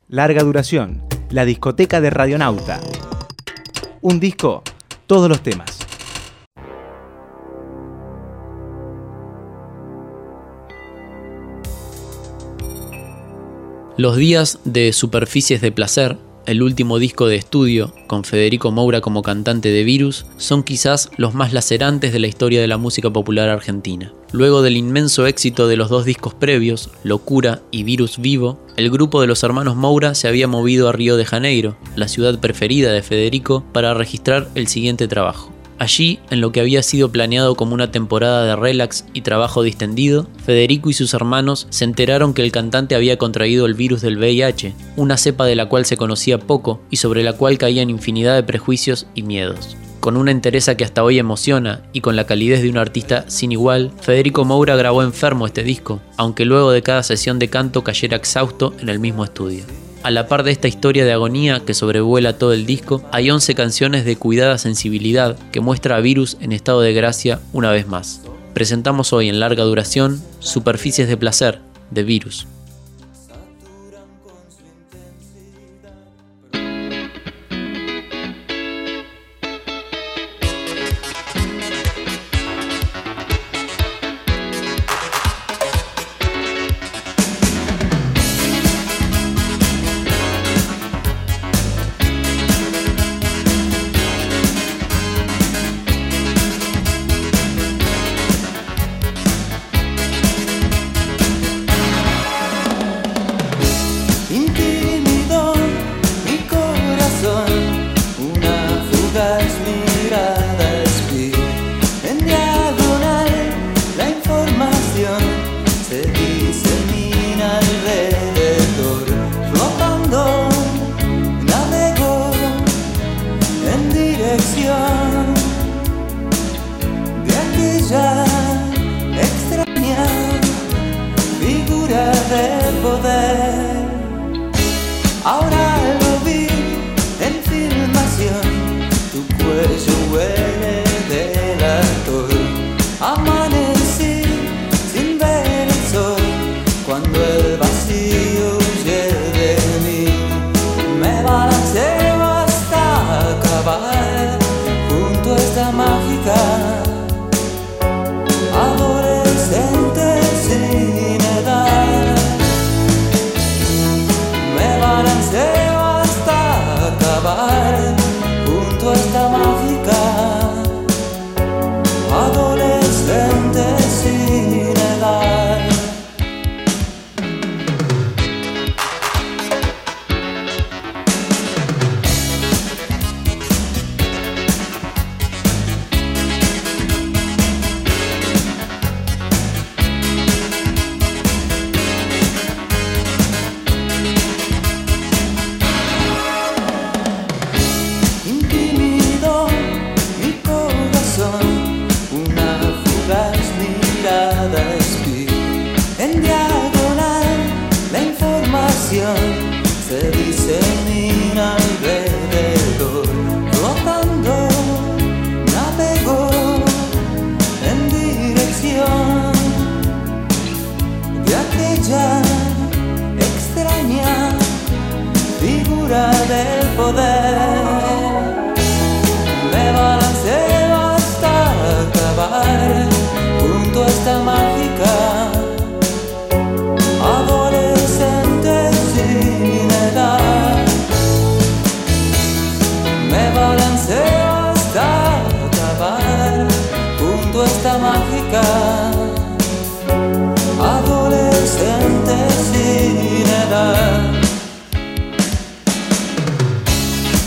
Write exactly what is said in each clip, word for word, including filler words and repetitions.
Larga duración, la discoteca de Radionauta. Un disco, todos los temas. Los días de Superficies de Placer, el último disco de estudio, con Federico Moura como cantante de Virus, son quizás los más lacerantes de la historia de la música popular argentina. Luego del inmenso éxito de los dos discos previos, Locura y Virus Vivo, el grupo de los hermanos Moura se había movido a Río de Janeiro, la ciudad preferida de Federico, para registrar el siguiente trabajo. Allí, en lo que había sido planeado como una temporada de relax y trabajo distendido, Federico y sus hermanos se enteraron que el cantante había contraído el virus del V I H, una cepa de la cual se conocía poco y sobre la cual caían infinidad de prejuicios y miedos. Con una entereza que hasta hoy emociona y con la calidez de un artista sin igual, Federico Moura grabó enfermo este disco, aunque luego de cada sesión de canto cayera exhausto en el mismo estudio. A la par de esta historia de agonía que sobrevuela todo el disco, hay once canciones de cuidada sensibilidad que muestra a Virus en estado de gracia una vez más. Presentamos hoy en larga duración Superficies de Placer, de Virus. Ahora lo vi en filmación, tu cuello huele del actor. Amanecí sin ver el sol, cuando el vacío huye de mí. Me balanceo hasta acabar junto a esta mágica adolescente sin edad. Me balanceo hasta acabar junto a esta mágica adolescente sin edad. Intimido mi corazón, una fugaz mirada espí. En diagonal la información se disemina alrededor. Flotando navegó en dirección de aquella extraña figura del poder. Me balanceo hasta acabar junto a esta mágica adolescente sin edad. Me balanceo hasta acabar junto a esta mágica adolescente sin edad.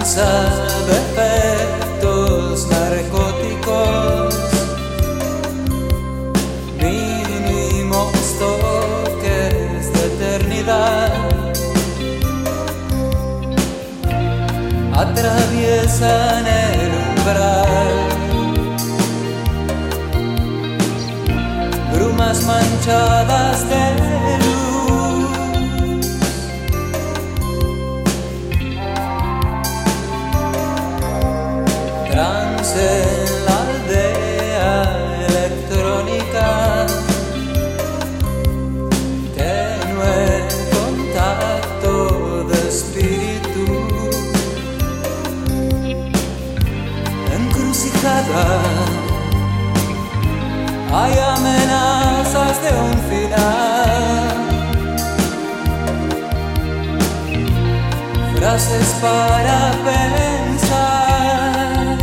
danza de efectos narcóticos, mínimos toques de eternidad, atraviesan el umbral, brumas manchadas de luz, trance en la aldea electrónica, tenue contacto de espíritu, encrucijada. Hay amenazas de un final, frases para pensar,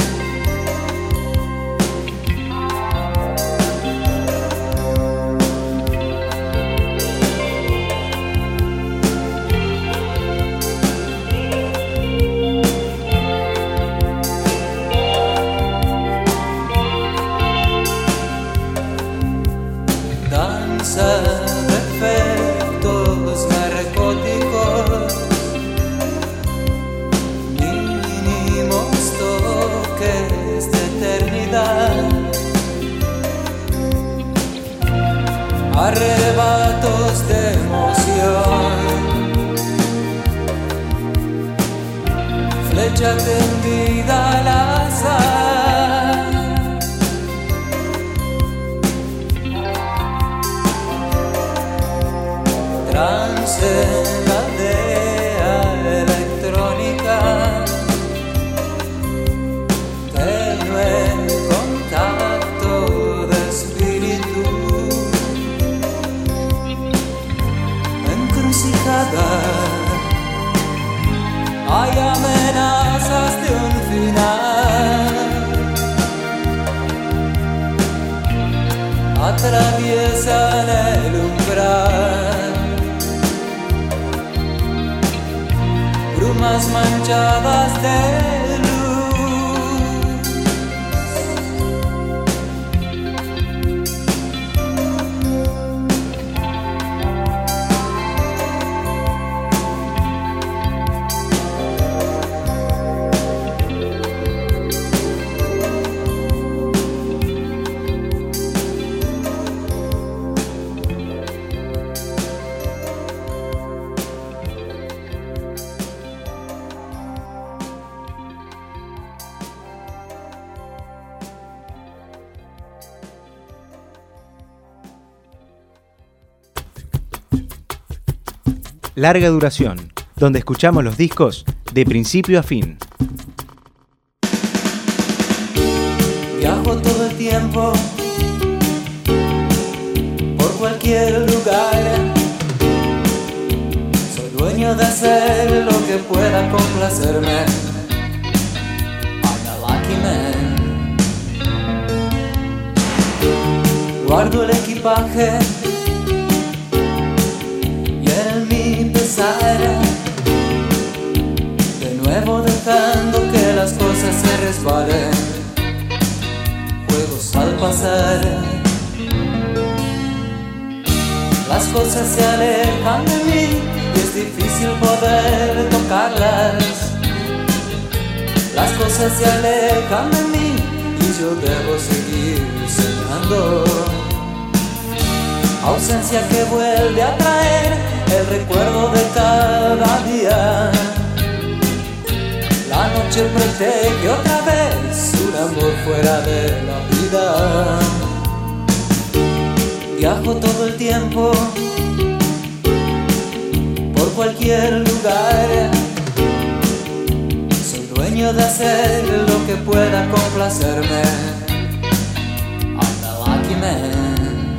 danza de efectos narcóticos, mínimos toques de eternidad, arrebatos de emoción, flecha tendida al azar, trance en la aldea electrónica, tenue contacto de espíritu, encrucijada. Hay amenazas de un final, atraviesan el umbral, brumas manchadas de Larga duración, donde escuchamos los discos de principio a fin. Viajo todo el tiempo por cualquier lugar, soy dueño de hacer lo que pueda complacerme. I'm a lucky man. Guardo el equipaje y en mi pesar, de nuevo dejando que las cosas se resbalen, juegos al pasar. Las cosas se alejan de mí y es difícil poder tocarlas. Las cosas se alejan de mí y yo debo seguir soñando. Ausencia que vuelve a traer el recuerdo de cada día. La noche protege otra vez un amor fuera de la vida. Viajo todo el tiempo por cualquier lugar, soy dueño de hacer lo que pueda complacerme. I'm a lucky man.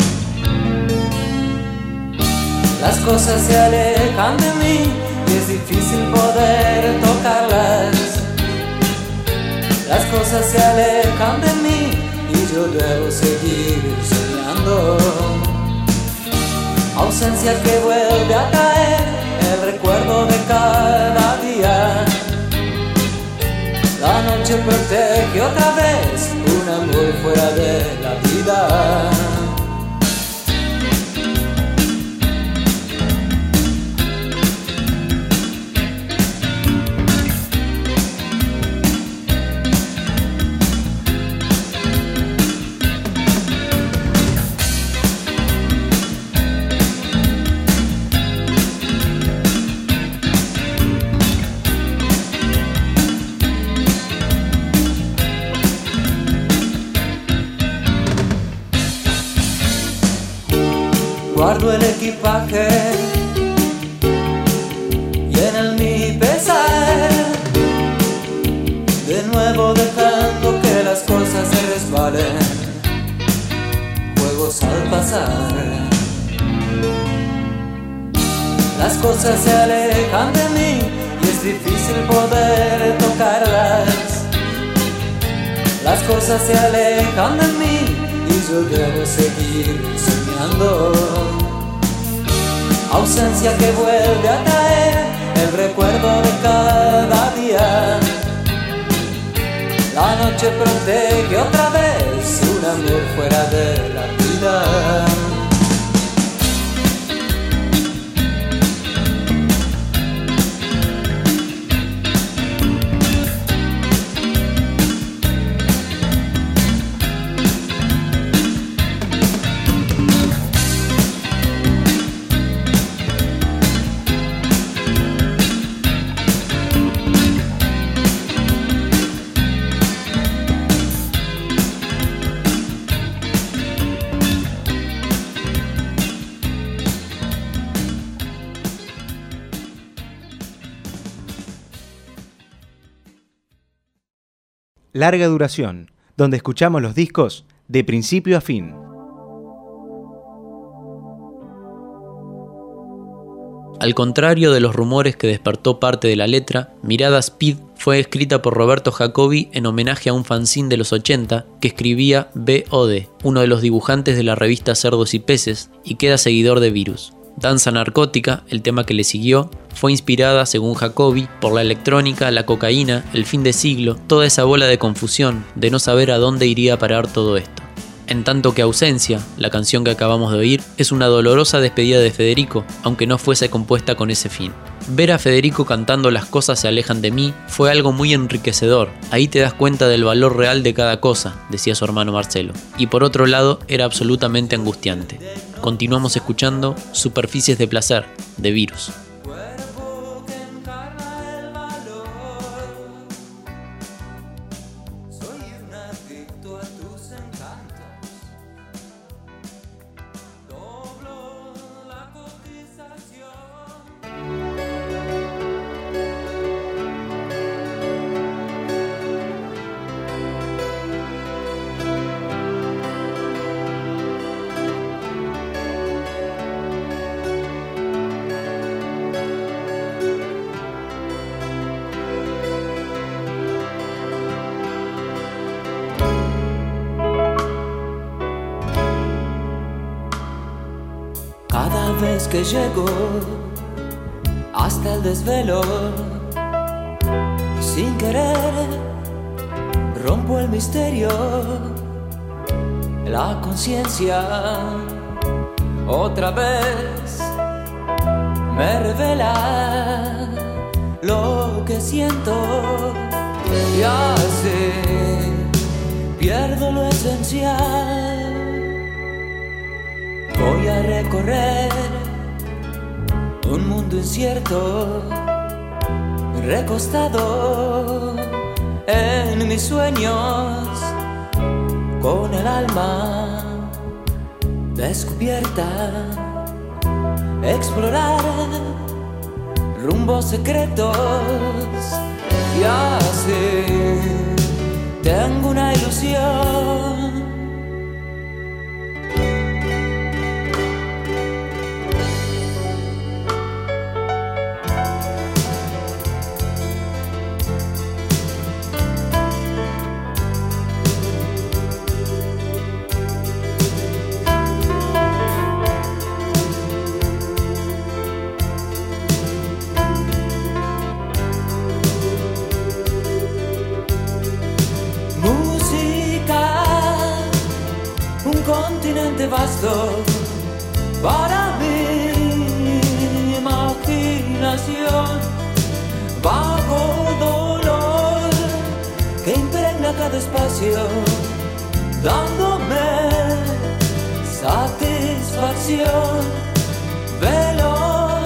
Las cosas se alejan de mí y es difícil poder tocarlas. Las cosas se alejan de mí y yo debo seguir soñando. Ausencia que vuelve a caer, el recuerdo de cada día. noche protege otra vez un amor fuera de la vida. Guardo el equipaje y en el mi pesar, de nuevo dejando que las cosas se resbalen, juegos al pasar. Las cosas se alejan de mí y es difícil poder tocarlas. Las cosas se alejan de mí y yo debo seguir soñando. Ausencia que vuelve a traer el recuerdo de cada día. La noche protege otra vez un amor fuera de la vida. Larga duración, donde escuchamos los discos de principio a fin. Al contrario de los rumores que despertó parte de la letra, Mirada Speed fue escrita por Roberto Jacobi en homenaje a un fanzine de los ochenta que escribía B O D, uno de los dibujantes de la revista Cerdos y Peces, y que era seguidor de Virus. Danza Narcótica, el tema que le siguió, fue inspirada, según Jacobi, por la electrónica, la cocaína, el fin de siglo, toda esa bola de confusión, de no saber a dónde iría a parar todo esto. En tanto que Ausencia, la canción que acabamos de oír, es una dolorosa despedida de Federico, aunque no fuese compuesta con ese fin. Ver a Federico cantando Las cosas se alejan de mí fue algo muy enriquecedor. Ahí te das cuenta del valor real de cada cosa, decía su hermano Marcelo. Y por otro lado, era absolutamente angustiante. Continuamos escuchando Superficies de Placer, de Virus. Cada vez que llego hasta el desvelo, sin querer rompo el misterio. La conciencia otra vez me revela lo que siento, y así pierdo lo esencial. Voy a recorrer un mundo incierto, recostado en mis sueños, con el alma descubierta, explorar rumbos secretos, y así tengo una ilusión. texto para mi imaginación, bajo dolor que impregna cada espacio, dándome satisfacción veloz.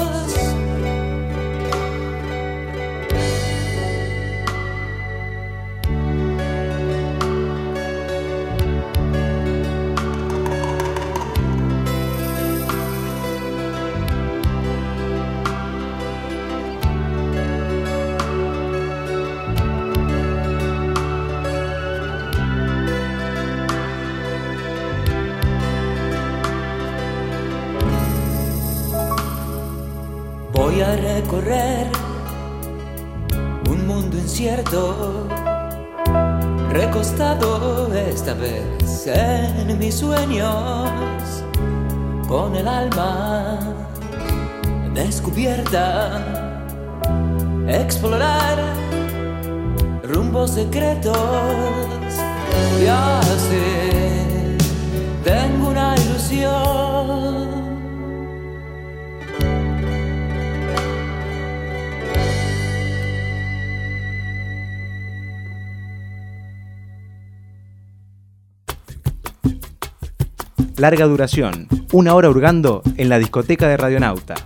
Voy a recorrer un mundo incierto, recostado esta vez en mis sueños, con el alma descubierta, explorar rumbos secretos. Y así tengo una ilusión. Larga duración, una hora hurgando en la discoteca de Radionauta.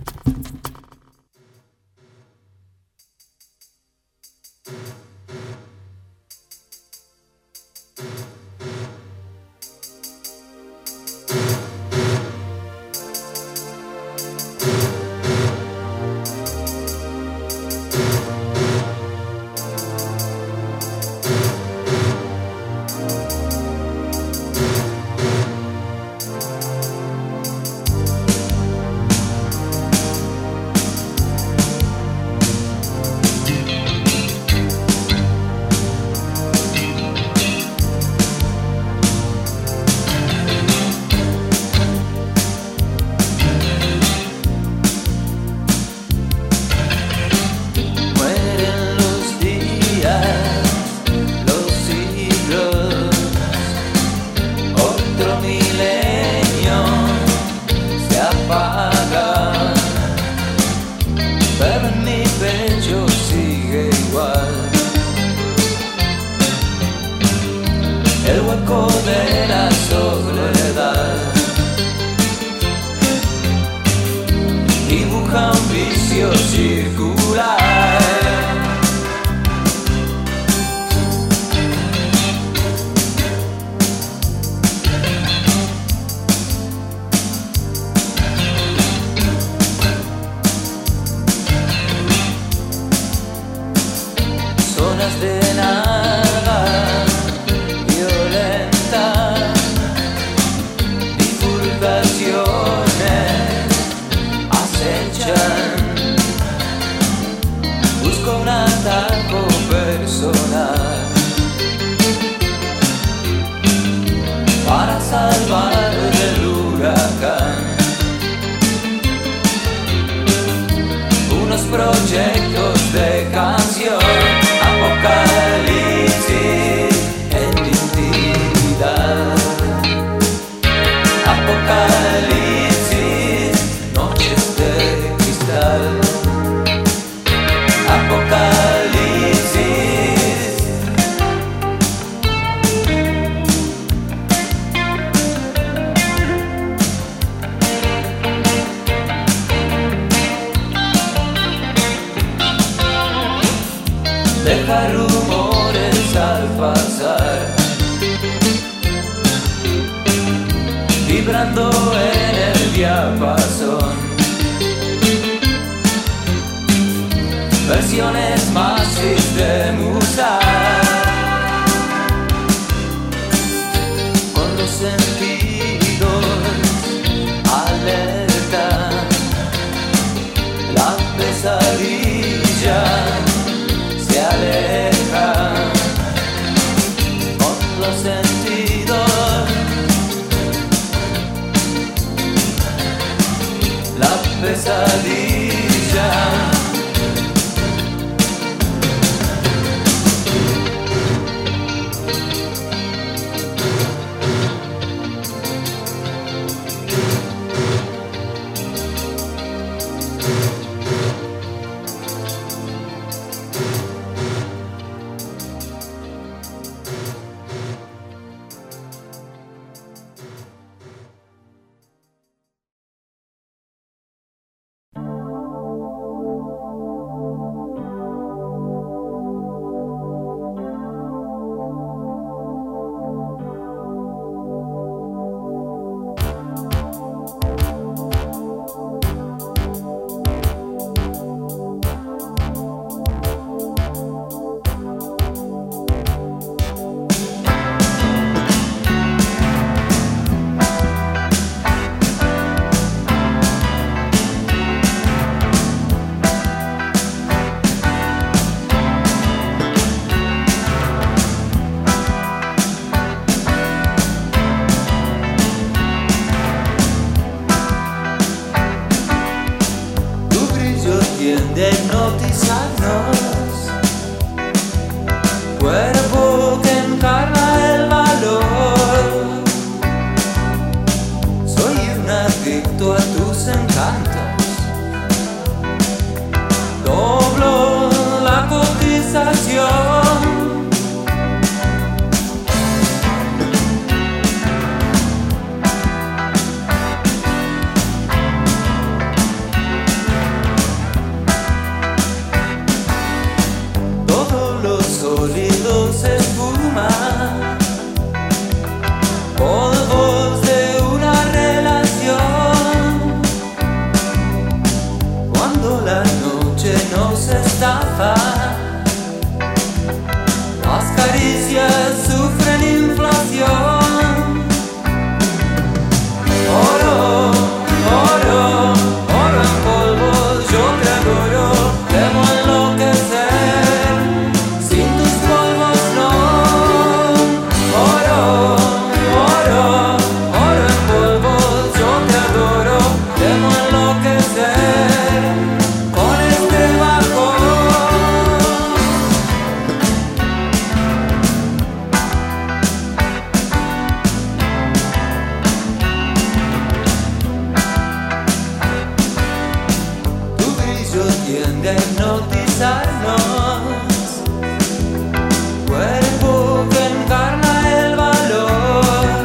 Proyectos de canción, apocalipsis en mi intimidad, apocalipsis, noches de cristal, apocalipsis. Deja rumores al pasar, vibrando en el diapasón, versiones más de musa, con los sentidos alerta, la pesadilla se aleja, con los sentidos, la pesadilla. hipnotizarnos. Cuerpo que encarna el valor. Soy un adicto a tus encantos. Doblo la cotización. Sólidos espuma, polvos de una relación. Cuando la noche nos estafa, las caricias sufren inflación. Oro, oro, oro en polvo, yo te adoro, temo enloquecer. Tiende a hipnotizarnos. Cuerpo que encarna el valor.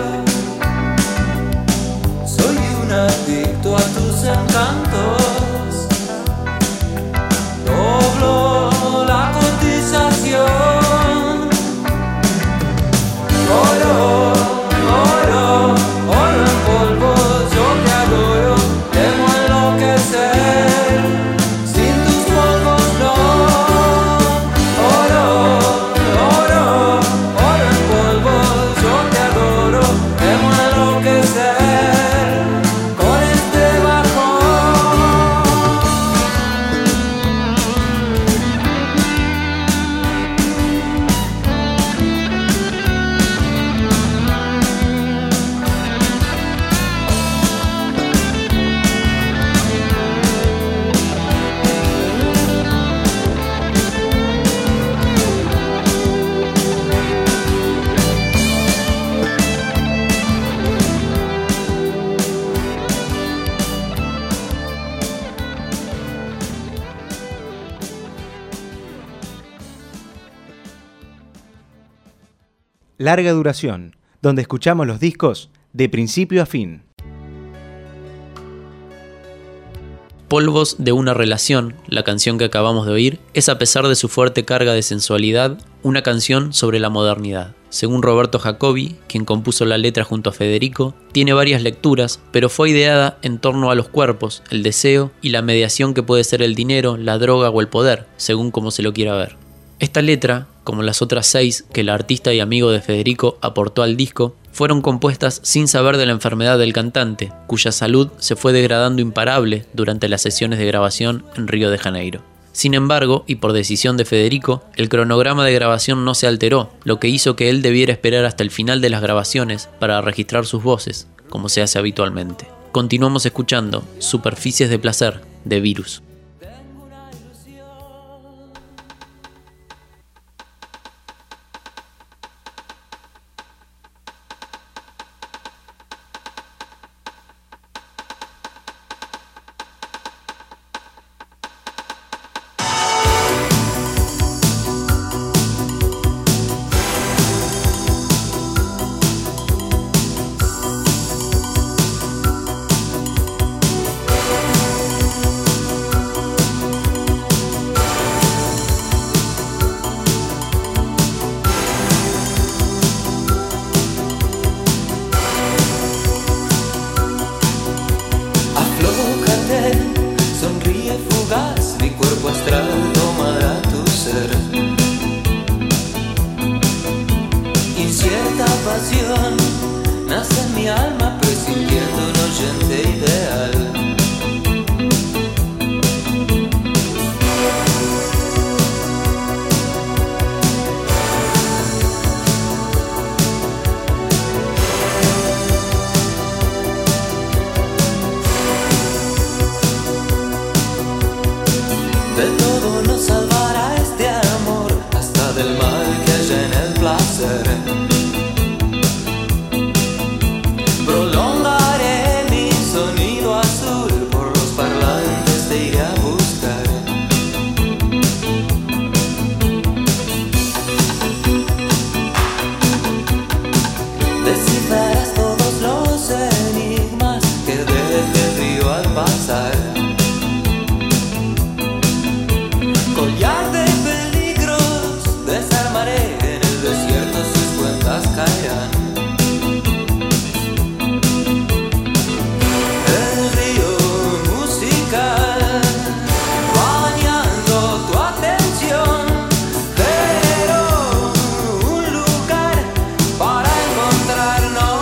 Soy un adicto a tus encantos. Doblo la cotización. Oro, oro, oro en polvo, yo te adoro, temo enloquecer. Larga duración, donde escuchamos los discos de principio a fin. Polvos de una relación, la canción que acabamos de oír, es, a pesar de su fuerte carga de sensualidad, una canción sobre la modernidad. Según Roberto Jacobi, quien compuso la letra junto a Federico, tiene varias lecturas, pero fue ideada en torno a los cuerpos, el deseo y la mediación que puede ser el dinero, la droga o el poder, según como se lo quiera ver. Esta letra, como las otras seis que el artista y amigo de Federico aportó al disco, fueron compuestas sin saber de la enfermedad del cantante, cuya salud se fue degradando imparable durante las sesiones de grabación en Río de Janeiro. Sin embargo, y por decisión de Federico, el cronograma de grabación no se alteró, lo que hizo que él debiera esperar hasta el final de las grabaciones para registrar sus voces, como se hace habitualmente. Continuamos escuchando Superficies de Placer, de Virus. Collar de peligros desarmaré, en el desierto sus cuentas caerán. El río musical bañando tu atención, pero un lugar para encontrarnos.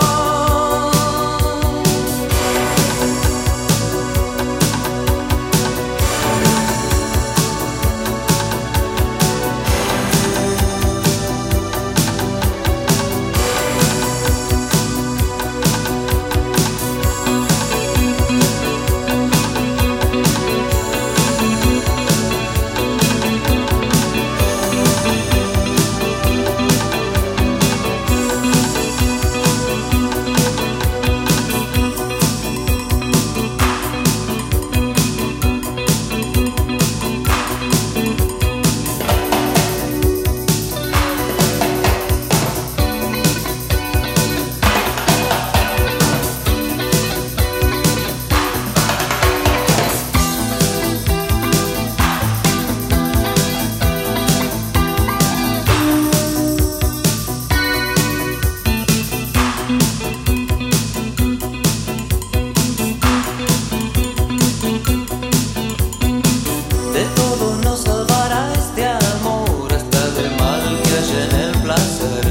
De todo nos salvará este amor, hasta del mal que hay en el placer.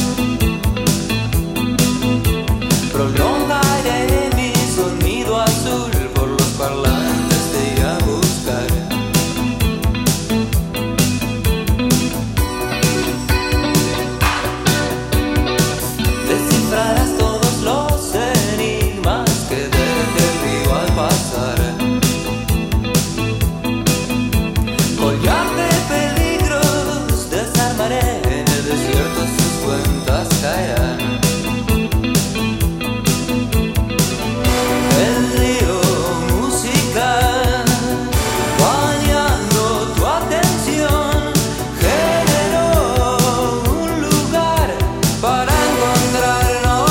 Prolongaré mi sonido azul, por los parlantes te iré a buscar. Descifrarás todos los enigmas que deje el río al pasar. Collar de peligros desarmaré, en el desierto sus cuentas caerán. El río musical bañando tu atención generó un lugar para encontrarnos.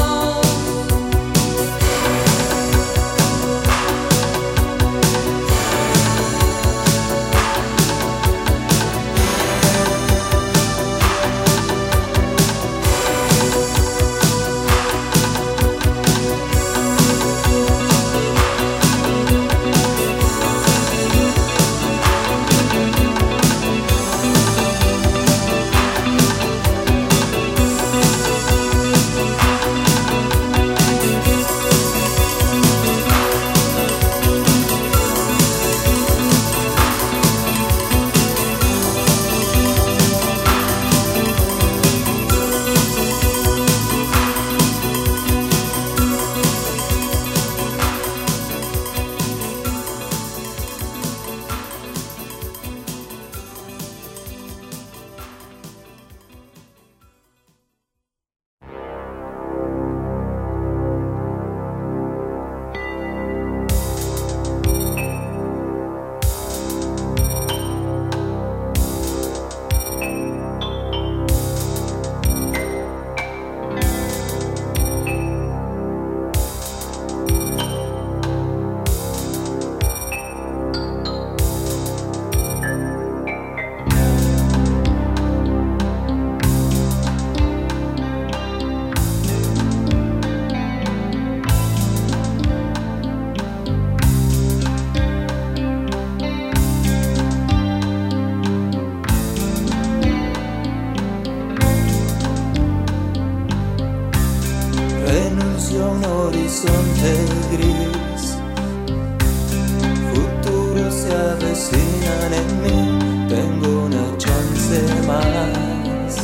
Renuncio a un horizonte gris, futuros se avecinan en mí, tengo una chance más.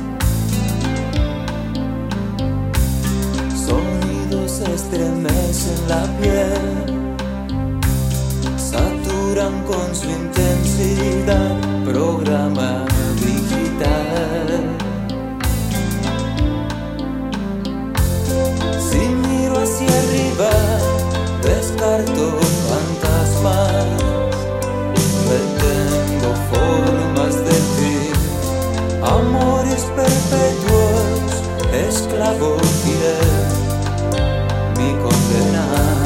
Sonidos estremecen la piel, saturan con su intensidad, programa digital. Si miro hacia arriba, descarto fantasmas, retengo formas de ti, amores perpetuos, esclavo fiel, mi condena.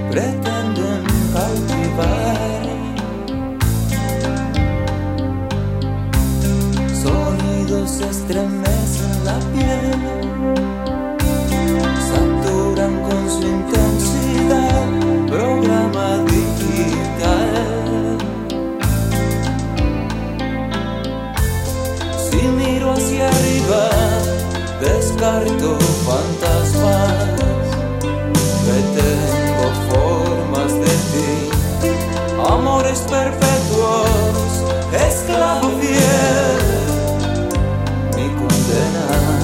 pretenden cautivar. Sonidos estremecen la piel, saturan con su intensidad, programa digital. Si miro hacia arriba, descarto fantasmas, retengo formas de ti, amores perpetuos, esclavo fiel, mi condena.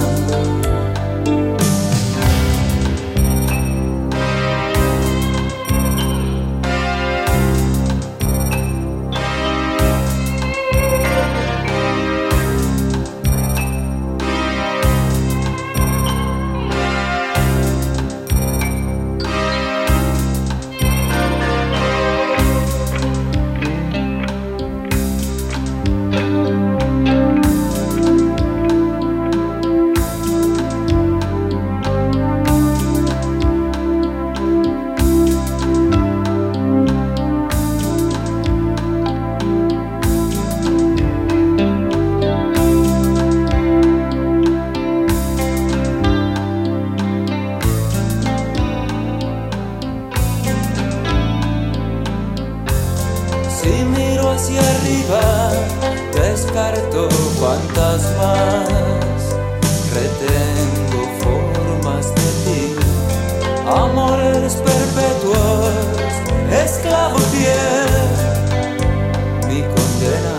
Si miro hacia arriba, descarto fantasmas, retengo formas de ti, amores perpetuos, esclavo fiel, mi condena.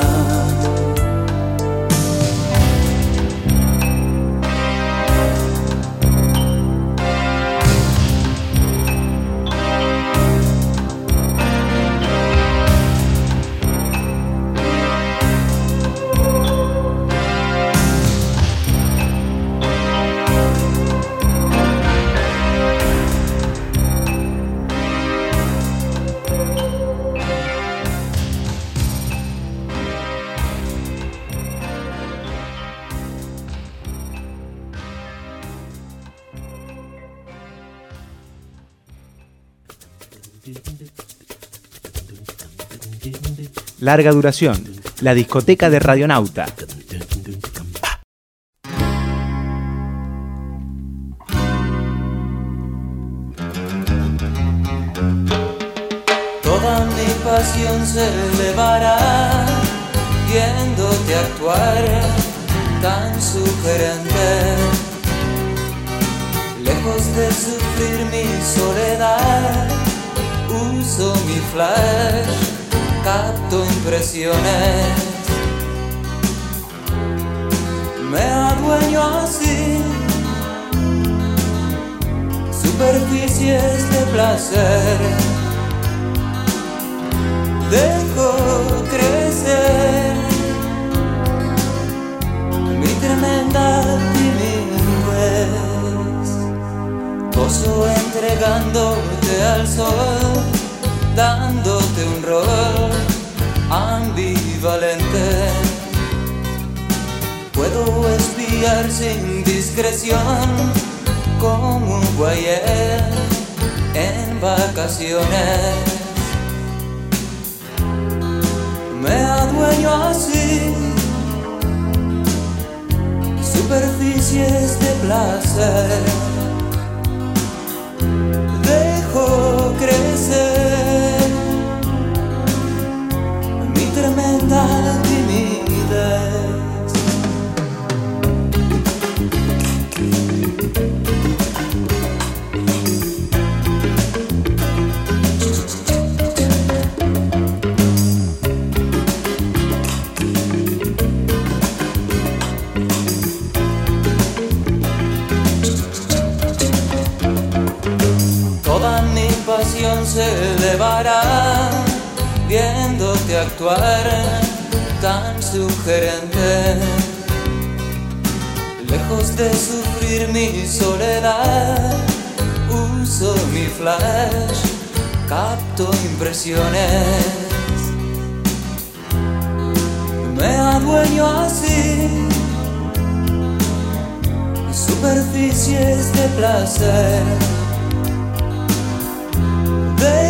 Larga duración, la discoteca de Radionauta. Toda mi pasión se elevará viéndote actuar tan sugerente. Lejos de sufrir mi soledad, uso mi flash, capto impresiones, me adueño así, superficies de placer, dejo crecer mi tremenda timidez, gozo entregándote al sol, dándote un rol ambivalente. Puedo espiar sin discreción como un guayé en vacaciones. Me adueño así, superficies de placer, dejo crecer mi tremenda timidez. Se elevará viéndote actuar tan sugerente. Lejos de sufrir mi soledad, uso mi flash, capto impresiones, me adueño así, superficies de placer, de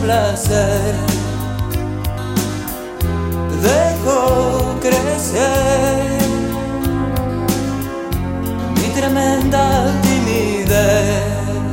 placer. Dejo crecer mi tremenda timidez.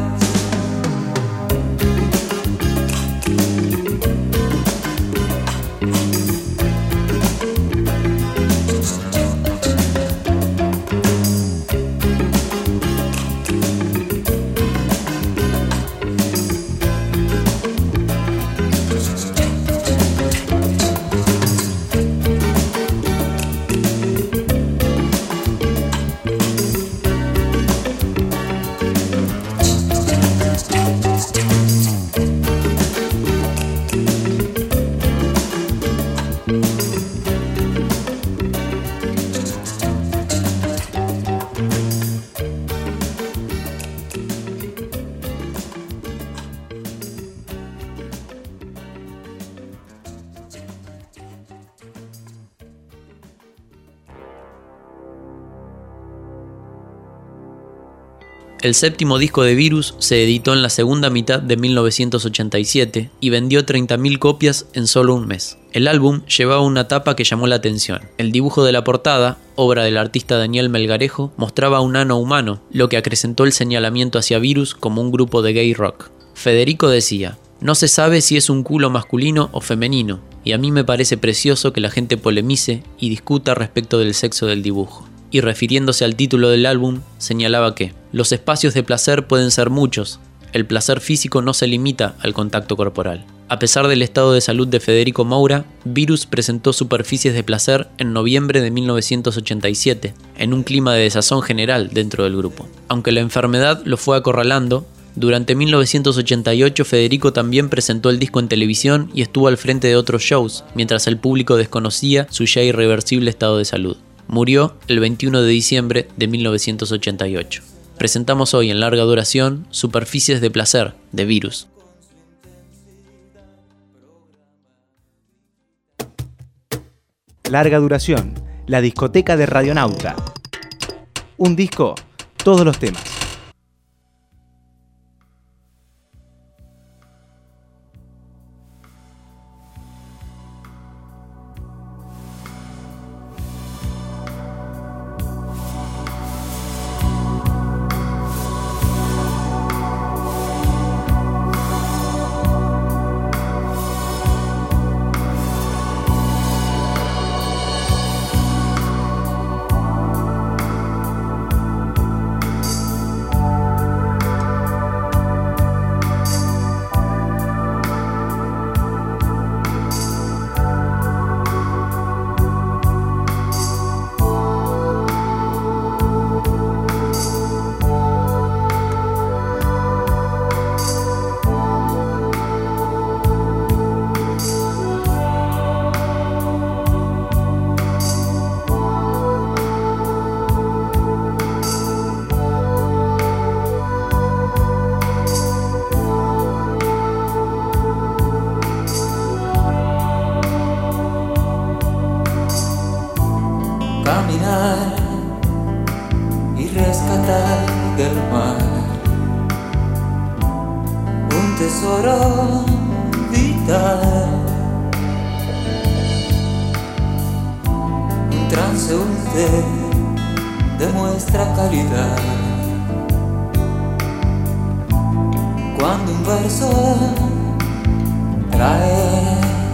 El séptimo disco de Virus se editó en la segunda mitad de mil novecientos ochenta y siete y vendió treinta mil copias en solo un mes. El álbum llevaba una tapa que llamó la atención. El dibujo de la portada, obra del artista Daniel Melgarejo, mostraba un ano humano, lo que acrecentó el señalamiento hacia Virus como un grupo de gay rock. Federico decía: "No se sabe si es un culo masculino o femenino, y a mí me parece precioso que la gente polemice y discuta respecto del sexo del dibujo". Y refiriéndose al título del álbum, señalaba que los espacios de placer pueden ser muchos, el placer físico no se limita al contacto corporal. A pesar del estado de salud de Federico Moura, Virus presentó Superficies de Placer en noviembre de mil novecientos ochenta y siete, en un clima de desazón general dentro del grupo. Aunque la enfermedad lo fue acorralando, durante mil novecientos ochenta y ocho Federico también presentó el disco en televisión y estuvo al frente de otros shows, mientras el público desconocía su ya irreversible estado de salud. Murió el veintiuno de diciembre de mil novecientos ochenta y ocho. Presentamos hoy en larga duración Superficies de Placer, de Virus. Larga duración, la discoteca de Radionauta. Un disco, todos los temas. Caminar y rescatar del mar un tesoro vital, un transeúnte de muestra calidad. Cuando un verso trae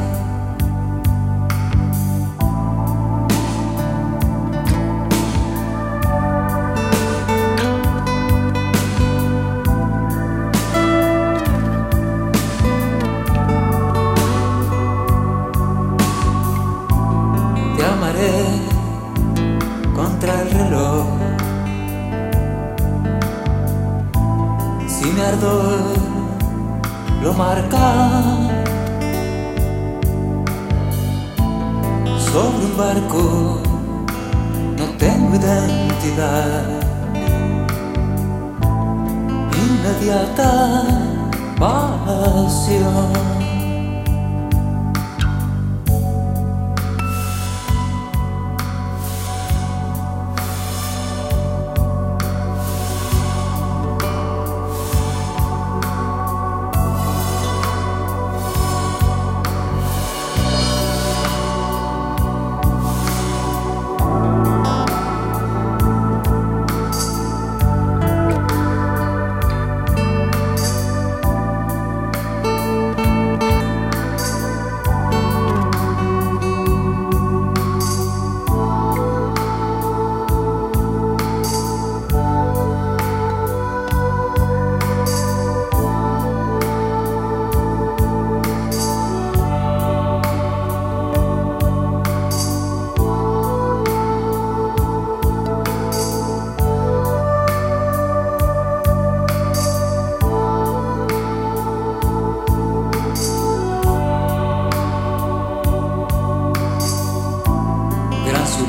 contra el reloj, si mi ardor lo marca sobre un barco, no tengo identidad, inmediata pasión.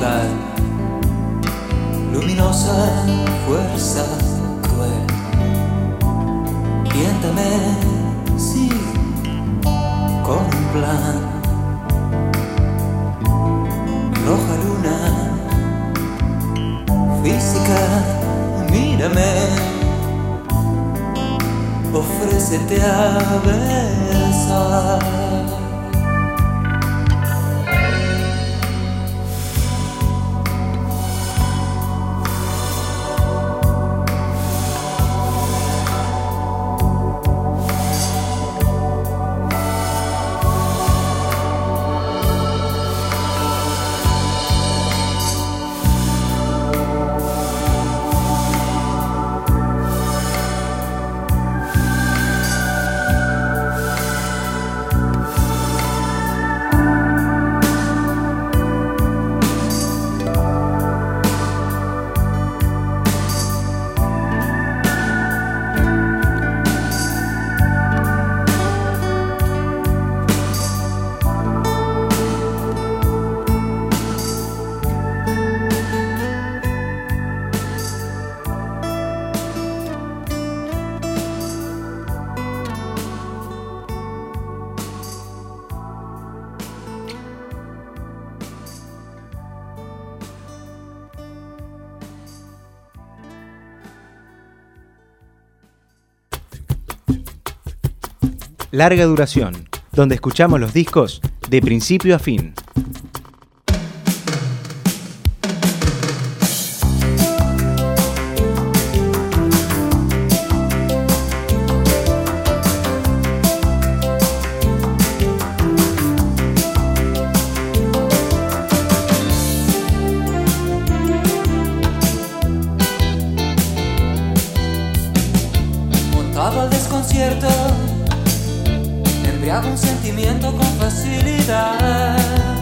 lugar. Luminosa fuerza cruel, tiéntame, sí, con un plan. Roja luna, física, mírame, ofrécete a besar. Larga duración, donde escuchamos los discos de principio a fin. Montado al desconcierto, embriago un sentimiento con facilidad.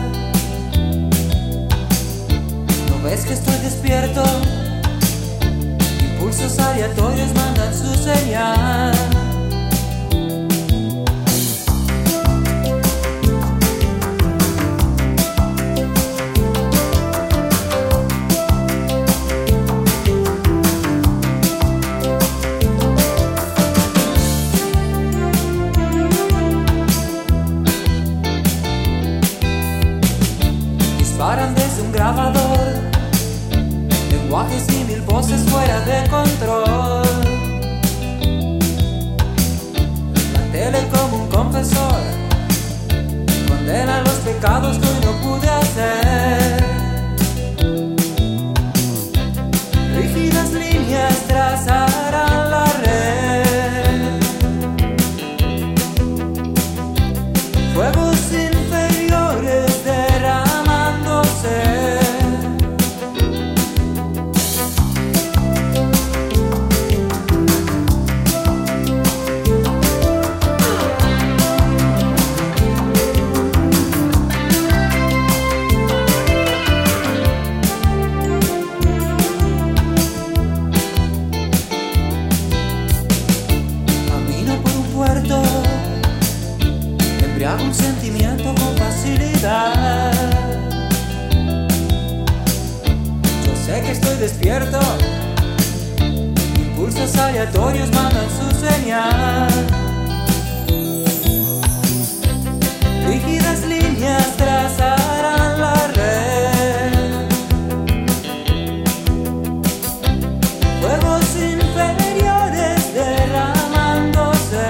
¿No ves que estoy despierto? Impulsos aleatorios mandan su señal. Disparan desde un grabador, lenguajes y mil voces fuera de control. La tele como un confesor condena los pecados que hoy no pude hacer. Rígidas líneas trazarán la red, fuegos inferiores derramándose. Embriago un sentimiento con facilidad. Yo sé que estoy despierto, impulsos aleatorios mandan su señal. Rígidas líneas trazarán la red, fuegos inferiores derramándose.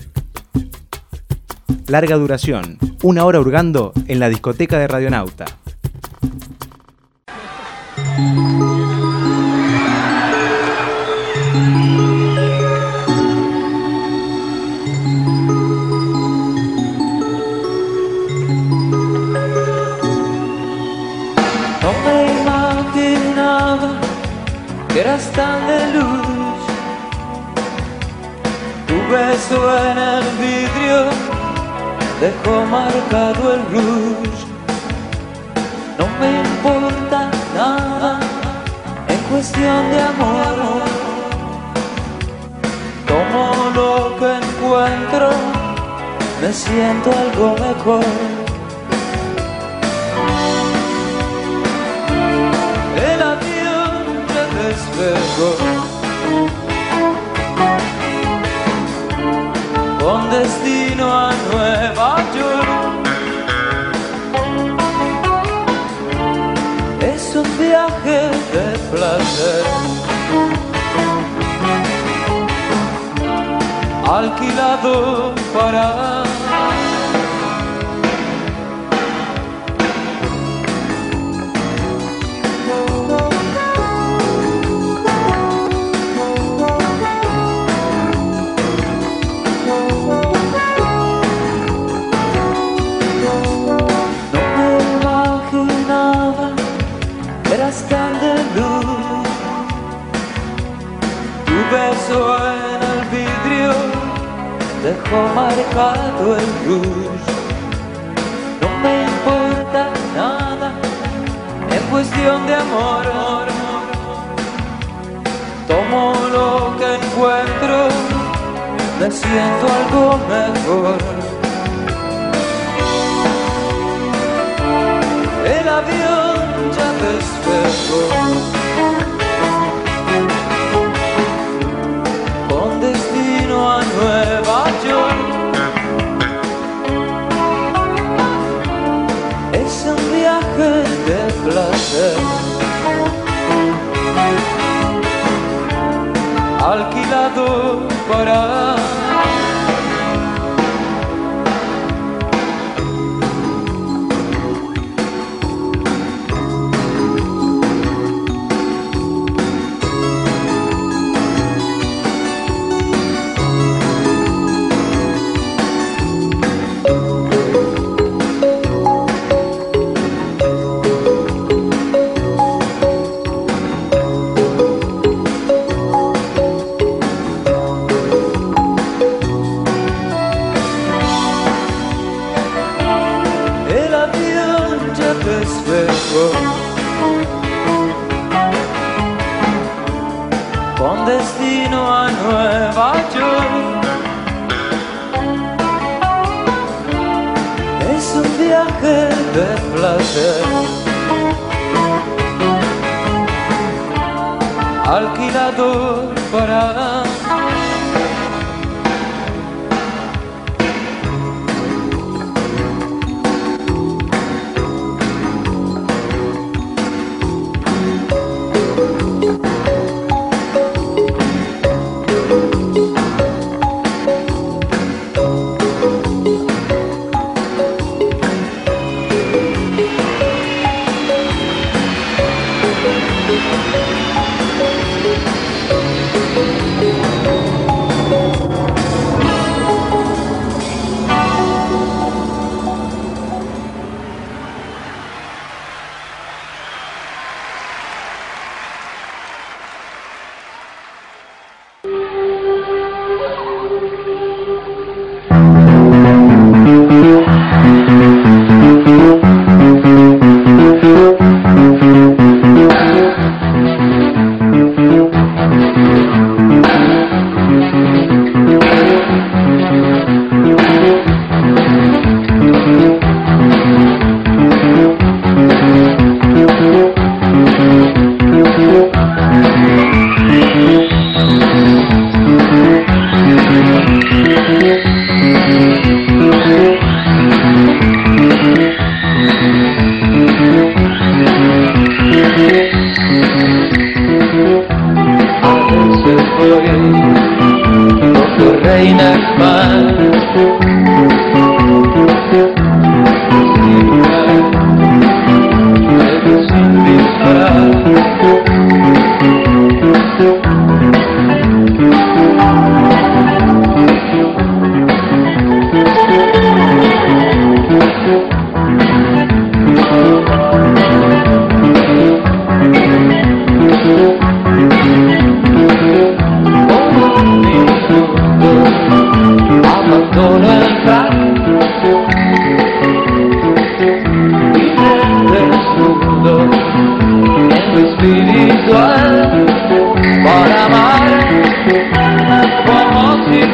Larga duración, una hora hurgando en la discoteca de Radionauta. Eras tan de luz, tu beso en el vidrio dejó marcado el rouge. No me importa nada en cuestión de amor, tomo lo que encuentro, me siento algo mejor. El avión ya despegó con destino a Nueva York. Es un viaje de placer, alquilado para tan de luz, tu beso en el vidrio dejó marcado el rouge. No me importa nada en cuestión de amor, tomo lo que encuentro, me siento algo mejor. El avión ya despegó con destino a Nueva York. Es un viaje de placer, alquilado para con destino a Nueva York. Es un viaje de placer, alquilado para Thank you.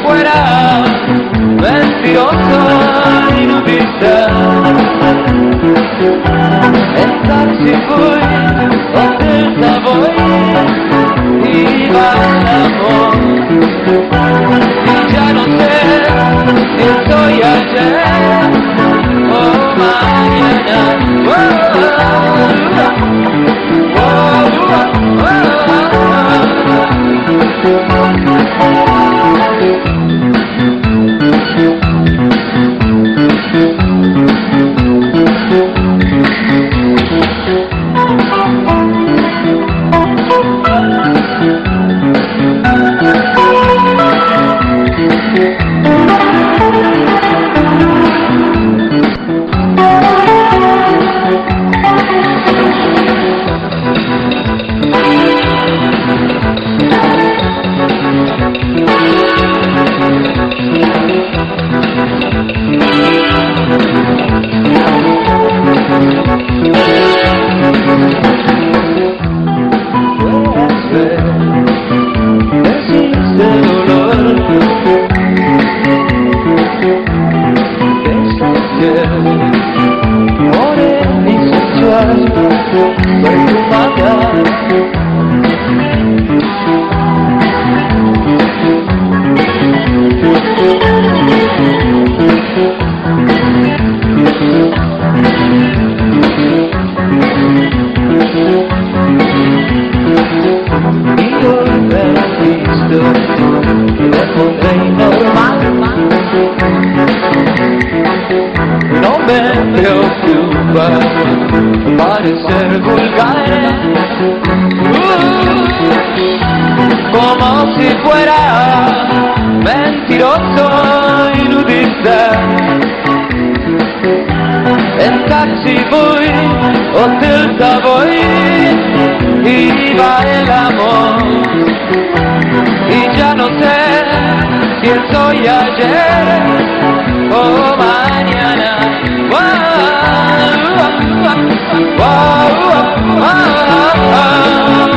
fuera mentiroso y nudista. En taxi fui, hotel Savoy, iba el amor. Y ya no sé si estoy ayer o mañana. Oh, oh, oh, oh, oh. Parecer vulgar, uh, como si fuera mentiroso y nudista. En taxi fui, hotel Savoy, iba el amor. Y ya no sé si estoy ayer o mañana. Wow, wow, wow, wow.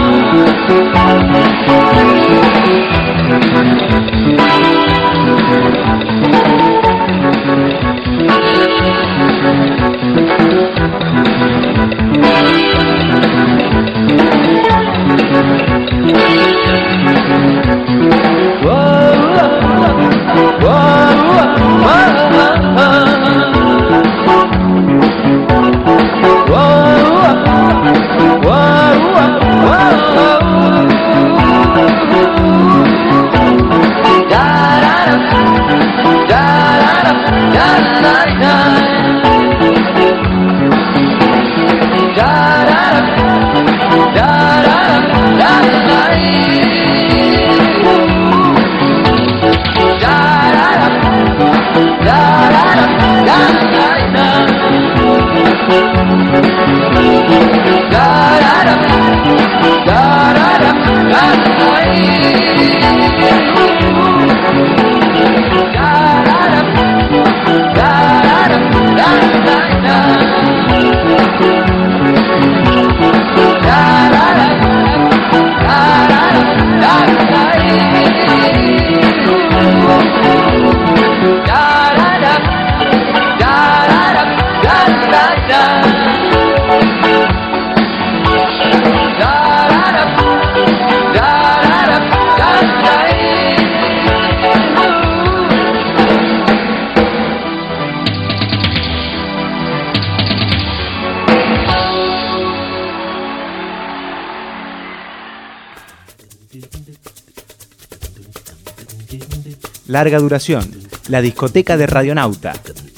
Larga duración, la discoteca de Radionauta.